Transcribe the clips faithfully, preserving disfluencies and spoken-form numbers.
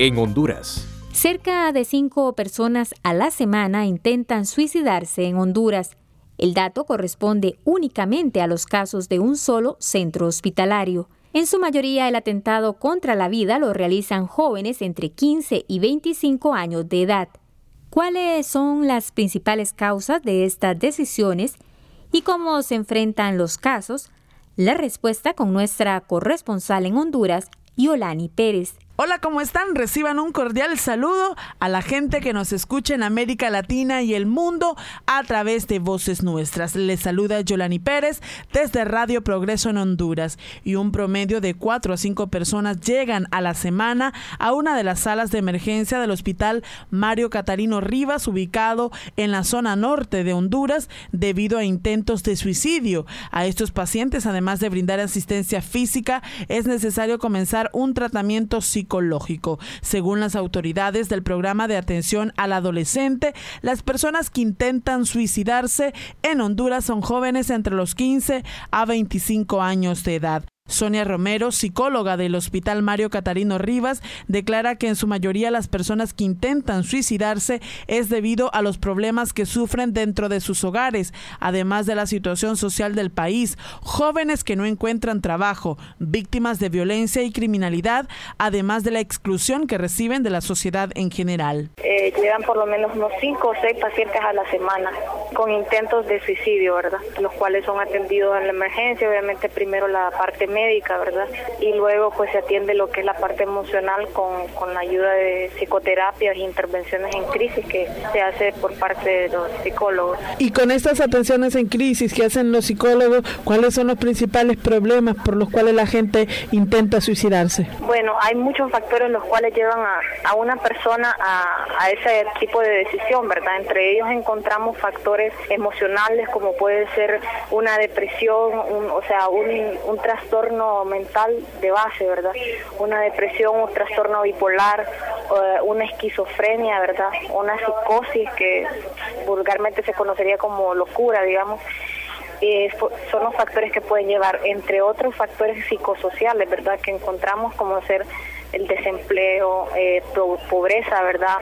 en Honduras. Cerca de cinco personas a la semana intentan suicidarse en Honduras. El dato corresponde únicamente a los casos de un solo centro hospitalario. En su mayoría, el atentado contra la vida lo realizan jóvenes entre quince y veinticinco años de edad. ¿Cuáles son las principales causas de estas decisiones y cómo se enfrentan los casos? La respuesta con nuestra corresponsal en Honduras, Yolani Pérez. Hola, ¿cómo están? Reciban un cordial saludo a la gente que nos escucha en América Latina y el mundo a través de Voces Nuestras. Les saluda Yolani Pérez desde Radio Progreso en Honduras. Y un promedio de cuatro a cinco personas llegan a la semana a una de las salas de emergencia del Hospital Mario Catarino Rivas, ubicado en la zona norte de Honduras, debido a intentos de suicidio. A estos pacientes, además de brindar asistencia física, es necesario comenzar un tratamiento psicológico. psicológico. Según las autoridades del programa de atención al adolescente, las personas que intentan suicidarse en Honduras son jóvenes entre los quince a veinticinco años de edad. Sonia Romero, psicóloga del Hospital Mario Catarino Rivas, declara que en su mayoría las personas que intentan suicidarse es debido a los problemas que sufren dentro de sus hogares, además de la situación social del país, jóvenes que no encuentran trabajo, víctimas de violencia y criminalidad, además de la exclusión que reciben de la sociedad en general. Eh, llegan por lo menos unos cinco o seis pacientes a la semana con intentos de suicidio, ¿verdad? Los cuales son atendidos en la emergencia, obviamente primero la parte médica, ¿verdad? Y luego pues se atiende lo que es la parte emocional con, con la ayuda de psicoterapias e intervenciones en crisis que se hace por parte de los psicólogos. Y con estas atenciones en crisis que hacen los psicólogos, ¿cuáles son los principales problemas por los cuales la gente intenta suicidarse? Bueno, hay muchos factores los cuales llevan a, a una persona a, a ese tipo de decisión, ¿verdad? Entre ellos encontramos factores emocionales como puede ser una depresión, un, o sea, un, un trastorno mental de base, ¿verdad? Una depresión, un trastorno bipolar, una esquizofrenia, ¿verdad? Una psicosis que vulgarmente se conocería como locura, digamos. Eh, son los factores que pueden llevar, entre otros factores psicosociales, ¿verdad? Que encontramos como ser el desempleo, eh, pobreza, ¿verdad?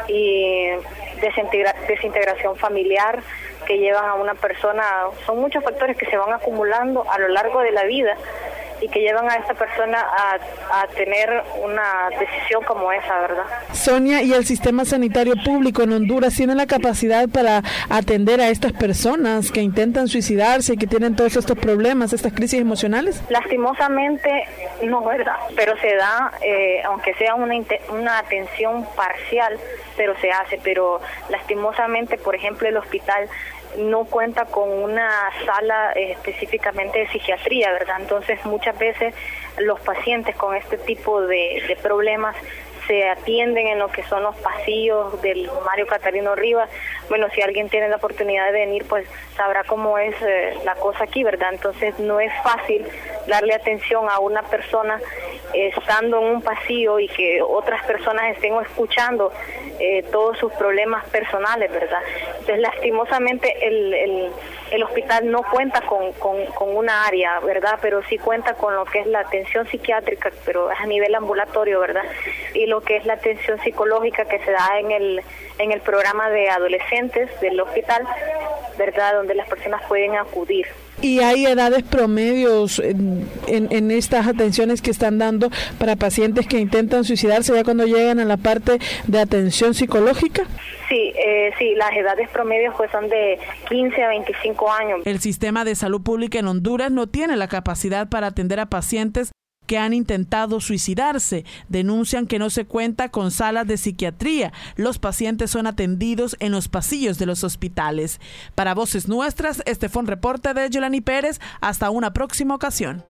Y desintegra- desintegración familiar que llevan a una persona. Son muchos factores que se van acumulando a lo largo de la vida y que llevan a esta persona a, a tener una decisión como esa, ¿verdad? Sonia, ¿y el sistema sanitario público en Honduras tiene la capacidad para atender a estas personas que intentan suicidarse y que tienen todos estos problemas, estas crisis emocionales? Lastimosamente no, ¿verdad? Pero se da, eh, aunque sea una, una atención parcial, pero se hace, pero lastimosamente, por ejemplo, el hospital no cuenta con una sala eh, específicamente de psiquiatría, ¿verdad? Entonces muchas veces los pacientes con este tipo de, de problemas se atienden en lo que son los pasillos del Mario Catarino Rivas. Bueno, si alguien tiene la oportunidad de venir, pues sabrá cómo es eh, la cosa aquí, ¿verdad? Entonces no es fácil darle atención a una persona eh, estando en un pasillo y que otras personas estén escuchando eh, todos sus problemas personales, ¿verdad? Entonces lastimosamente el, el, el hospital no cuenta con, con, con una área, ¿verdad? Pero sí cuenta con lo que es la atención psiquiátrica, pero a nivel ambulatorio, ¿verdad? Y lo que es la atención psicológica que se da en el en el programa de adolescentes del hospital, ¿verdad? Donde las personas pueden acudir. ¿Y hay edades promedios en, en, en estas atenciones que están dando para pacientes que intentan suicidarse ya cuando llegan a la parte de atención psicológica? Sí, eh, sí, las edades promedios pues son de quince a veinticinco años. El sistema de salud pública en Honduras no tiene la capacidad para atender a pacientes que han intentado suicidarse. Denuncian que no se cuenta con salas de psiquiatría. Los pacientes son atendidos en los pasillos de los hospitales. Para Voces Nuestras, este fue un reporte de Yolani Pérez. Hasta una próxima ocasión.